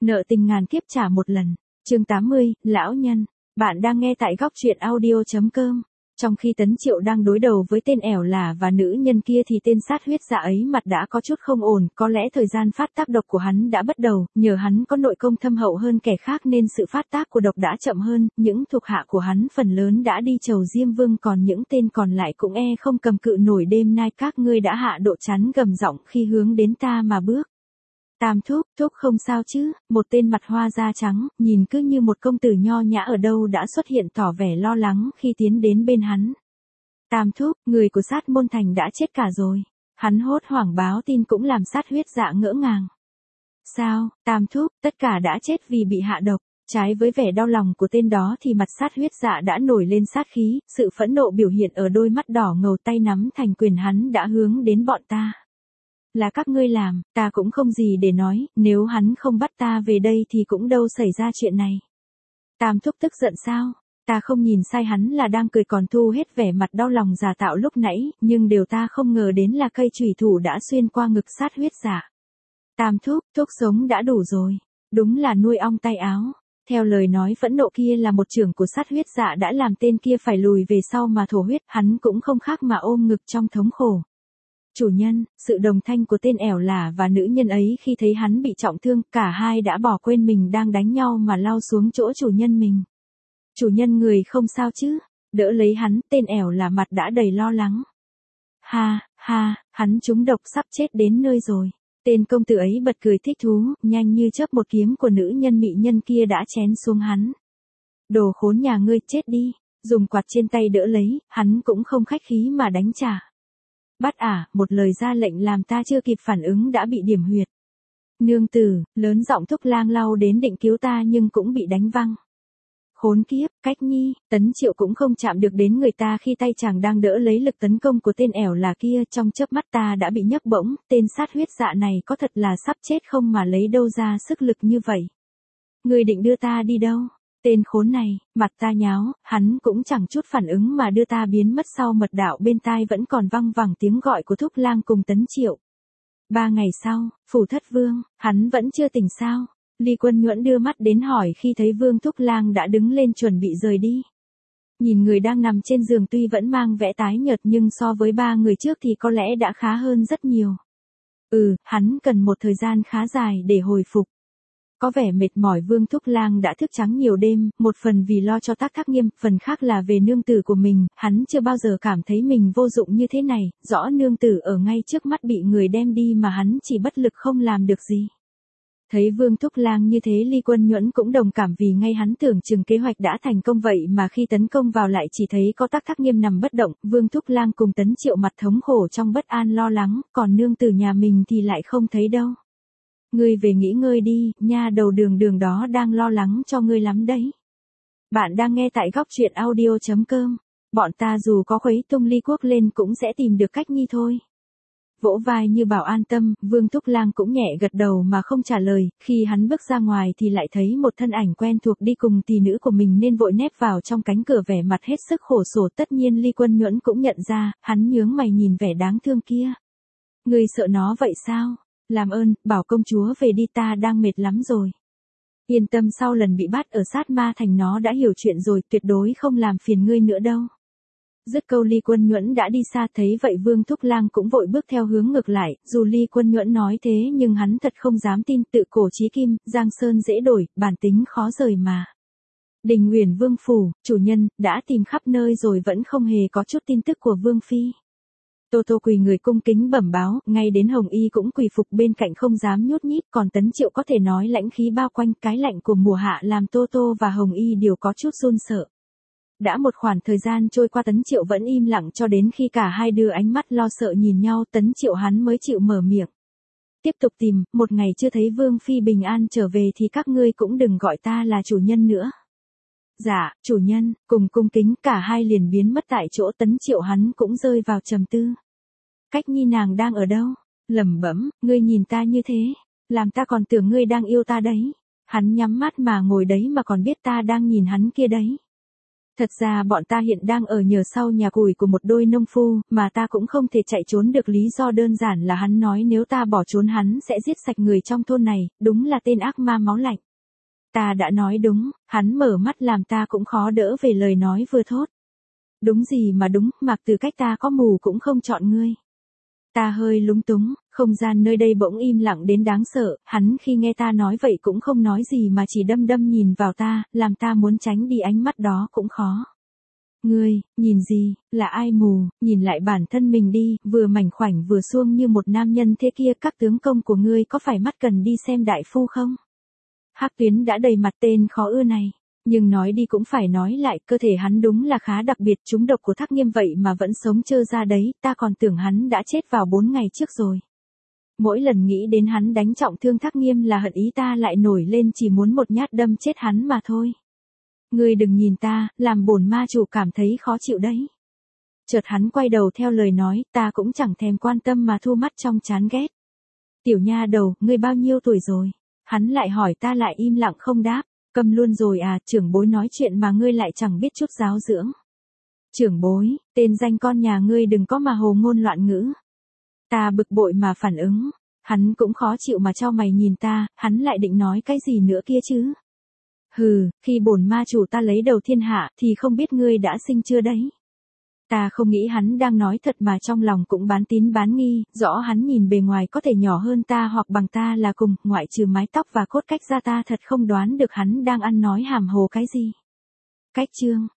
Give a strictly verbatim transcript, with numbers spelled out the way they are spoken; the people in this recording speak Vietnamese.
Nợ tình ngàn kiếp trả một lần. Chương tám mươi, lão nhân. Bạn đang nghe tại góc truyện audio chấm com. Trong khi Tấn Triệu đang đối đầu với tên ẻo lả và nữ nhân kia thì tên sát huyết dạ ấy mặt đã có chút không ổn, có lẽ thời gian phát tác độc của hắn đã bắt đầu, nhờ hắn có nội công thâm hậu hơn kẻ khác nên sự phát tác của độc đã chậm hơn, những thuộc hạ của hắn phần lớn đã đi chầu Diêm Vương còn những tên còn lại cũng e không cầm cự nổi. Đêm nay các ngươi đã hạ độ chắn gầm giọng khi hướng đến ta mà bước. Tam thúc, thúc không sao chứ, một tên mặt hoa da trắng, nhìn cứ như một công tử nho nhã ở đâu đã xuất hiện tỏ vẻ lo lắng khi tiến đến bên hắn. Tam thúc, người của Sát Môn Thành đã chết cả rồi. Hắn hốt hoảng báo tin cũng làm Sát huyết dạ ngỡ ngàng. Sao, Tam thúc, tất cả đã chết vì bị hạ độc. Trái với vẻ đau lòng của tên đó thì mặt Sát huyết dạ đã nổi lên sát khí, sự phẫn nộ biểu hiện ở đôi mắt đỏ ngầu, tay nắm thành quyền hắn đã hướng đến bọn ta. Là các ngươi làm, ta cũng không gì để nói, nếu hắn không bắt ta về đây thì cũng đâu xảy ra chuyện này. Tam thúc tức giận sao? Ta không nhìn sai hắn là đang cười còn thu hết vẻ mặt đau lòng giả tạo lúc nãy, nhưng điều ta không ngờ đến là cây chủy thủ đã xuyên qua ngực Sát huyết dạ. Tam thúc, thúc sống đã đủ rồi. Đúng là nuôi ong tay áo. Theo lời nói phẫn nộ kia là một trưởng của Sát huyết dạ đã làm tên kia phải lùi về sau mà thổ huyết, hắn cũng không khác mà ôm ngực trong thống khổ. Chủ nhân, sự đồng thanh của tên ẻo lả và nữ nhân ấy khi thấy hắn bị trọng thương, cả hai đã bỏ quên mình đang đánh nhau mà lao xuống chỗ chủ nhân mình. Chủ nhân người không sao chứ? Đỡ lấy hắn, tên ẻo lả mặt đã đầy lo lắng. Ha, ha, hắn trúng độc sắp chết đến nơi rồi. Tên công tử ấy bật cười thích thú, nhanh như chớp một kiếm của nữ nhân mị nhân kia đã chém xuống hắn. Đồ khốn nhà ngươi, chết đi. Dùng quạt trên tay đỡ lấy, hắn cũng không khách khí mà đánh trả. Bắt ả, một lời ra lệnh làm ta chưa kịp phản ứng đã bị điểm huyệt. Nương tử, lớn giọng Thúc Lang lao đến định cứu ta nhưng cũng bị đánh văng. Khốn kiếp, Cách Nhi, Tấn Triệu cũng không chạm được đến người ta khi tay chàng đang đỡ lấy lực tấn công của tên ẻo là kia, trong chớp mắt ta đã bị nhấc bổng, tên sát huyết dạ này có thật là sắp chết không mà lấy đâu ra sức lực như vậy. Người định đưa ta đi đâu? Tên khốn này, mặt ta nháo, hắn cũng chẳng chút phản ứng mà đưa ta biến mất sau mật đạo bên tai vẫn còn văng vẳng tiếng gọi của Thúc Lang cùng Tấn Triệu. Ba ngày sau, phủ Thất Vương, hắn vẫn chưa tỉnh sao? Ly Quân Nhuận đưa mắt đến hỏi khi thấy Vương Thúc Lang đã đứng lên chuẩn bị rời đi. Nhìn người đang nằm trên giường tuy vẫn mang vẻ tái nhợt nhưng so với ba người trước thì có lẽ đã khá hơn rất nhiều. Ừ, hắn cần một thời gian khá dài để hồi phục. Có vẻ mệt mỏi, Vương Thúc Lang đã thức trắng nhiều đêm, một phần vì lo cho Tác Thác Nghiêm, phần khác là về nương tử của mình, hắn chưa bao giờ cảm thấy mình vô dụng như thế này, rõ nương tử ở ngay trước mắt bị người đem đi mà hắn chỉ bất lực không làm được gì. Thấy Vương Thúc Lang như thế, Ly Quân Nhuận cũng đồng cảm vì ngay hắn tưởng chừng kế hoạch đã thành công vậy mà khi tấn công vào lại chỉ thấy có Tác Thác Nghiêm nằm bất động, Vương Thúc Lang cùng Tấn Triệu mặt thống khổ trong bất an lo lắng, còn nương tử nhà mình thì lại không thấy đâu. Ngươi về nghỉ ngơi đi, nha đầu Đường Đường đó đang lo lắng cho ngươi lắm đấy. Bạn đang nghe tại góc truyện audio chấm com. Bọn ta dù có khuấy tung ly quốc lên cũng sẽ tìm được Cách Nhi thôi. Vỗ vai như bảo an tâm, Vương Thúc Lang cũng nhẹ gật đầu mà không trả lời, khi hắn bước ra ngoài thì lại thấy một thân ảnh quen thuộc đi cùng tỷ nữ của mình nên vội nép vào trong cánh cửa vẻ mặt hết sức khổ sở. Tất nhiên Ly Quân Nhuận cũng nhận ra, hắn nhướng mày nhìn vẻ đáng thương kia. Ngươi sợ nó vậy sao? Làm ơn, bảo công chúa về đi, ta đang mệt lắm rồi. Yên tâm, sau lần bị bắt ở Sát Ma Thành nó đã hiểu chuyện rồi, tuyệt đối không làm phiền ngươi nữa đâu. Dứt câu Ly Quân Nhuận đã đi xa, thấy vậy Vương Thúc Lang cũng vội bước theo hướng ngược lại, dù Ly Quân Nhuận nói thế nhưng hắn thật không dám tin, tự cổ chí kim, Giang Sơn dễ đổi, bản tính khó rời mà. Đình Uyển Vương phủ, chủ nhân, đã tìm khắp nơi rồi vẫn không hề có chút tin tức của Vương Phi. Tô Tô quỳ người cung kính bẩm báo, ngay đến Hồng Y cũng quỳ phục bên cạnh không dám nhút nhít, còn Tấn Triệu có thể nói lãnh khí bao quanh, cái lạnh của mùa hạ làm Tô Tô và Hồng Y đều có chút run sợ. Đã một khoảng thời gian trôi qua Tấn Triệu vẫn im lặng cho đến khi cả hai đưa ánh mắt lo sợ nhìn nhau, Tấn Triệu hắn mới chịu mở miệng. Tiếp tục tìm, một ngày chưa thấy Vương Phi bình an trở về thì các ngươi cũng đừng gọi ta là chủ nhân nữa. Dạ, chủ nhân, cùng cung kính, cả hai liền biến mất tại chỗ. Tấn Triệu hắn cũng rơi vào trầm tư. Cách Nhi nàng đang ở đâu? Lẩm bẩm, ngươi nhìn ta như thế, làm ta còn tưởng ngươi đang yêu ta đấy. Hắn nhắm mắt mà ngồi đấy mà còn biết ta đang nhìn hắn kia đấy. Thật ra bọn ta hiện đang ở nhờ sau nhà củi của một đôi nông phu, mà ta cũng không thể chạy trốn được, lý do đơn giản là hắn nói nếu ta bỏ trốn hắn sẽ giết sạch người trong thôn này, đúng là tên ác ma máu lạnh. Ta đã nói đúng, hắn mở mắt làm ta cũng khó đỡ về lời nói vừa thốt. Đúng gì mà đúng, mặc từ cách ta có mù cũng không chọn ngươi. Ta hơi lúng túng, không gian nơi đây bỗng im lặng đến đáng sợ, hắn khi nghe ta nói vậy cũng không nói gì mà chỉ đăm đăm nhìn vào ta, làm ta muốn tránh đi ánh mắt đó cũng khó. Ngươi, nhìn gì, là ai mù, nhìn lại bản thân mình đi, vừa mảnh khoảnh vừa suông như một nam nhân thế kia, các tướng công của ngươi có phải mắt cần đi xem đại phu không? Hắc Tuyến đã đầy mặt tên khó ưa này. Nhưng nói đi cũng phải nói lại, cơ thể hắn đúng là khá đặc biệt, trúng độc của Thác Nghiêm vậy mà vẫn sống trơ ra đấy, ta còn tưởng hắn đã chết vào bốn ngày trước rồi. Mỗi lần nghĩ đến hắn đánh trọng thương Thác Nghiêm là hận ý ta lại nổi lên, chỉ muốn một nhát đâm chết hắn mà thôi. Ngươi đừng nhìn ta, làm bổn ma chủ cảm thấy khó chịu đấy. Chợt hắn quay đầu theo lời nói, ta cũng chẳng thèm quan tâm mà thu mắt trong chán ghét. Tiểu nha đầu, ngươi bao nhiêu tuổi rồi? Hắn lại hỏi, ta lại im lặng không đáp. Câm luôn rồi à, trưởng bối nói chuyện mà ngươi lại chẳng biết chút giáo dưỡng. Trưởng bối, tên danh con nhà ngươi đừng có mà hồ ngôn loạn ngữ. Ta bực bội mà phản ứng, hắn cũng khó chịu mà chau mày nhìn ta, hắn lại định nói cái gì nữa kia chứ. Hừ, khi bổn ma chủ ta lấy đầu thiên hạ thì không biết ngươi đã sinh chưa đấy. Ta không nghĩ hắn đang nói thật mà trong lòng cũng bán tín bán nghi, rõ hắn nhìn bề ngoài có thể nhỏ hơn ta hoặc bằng ta là cùng, ngoại trừ mái tóc và cốt cách ra ta thật không đoán được hắn đang ăn nói hàm hồ cái gì. Cách chương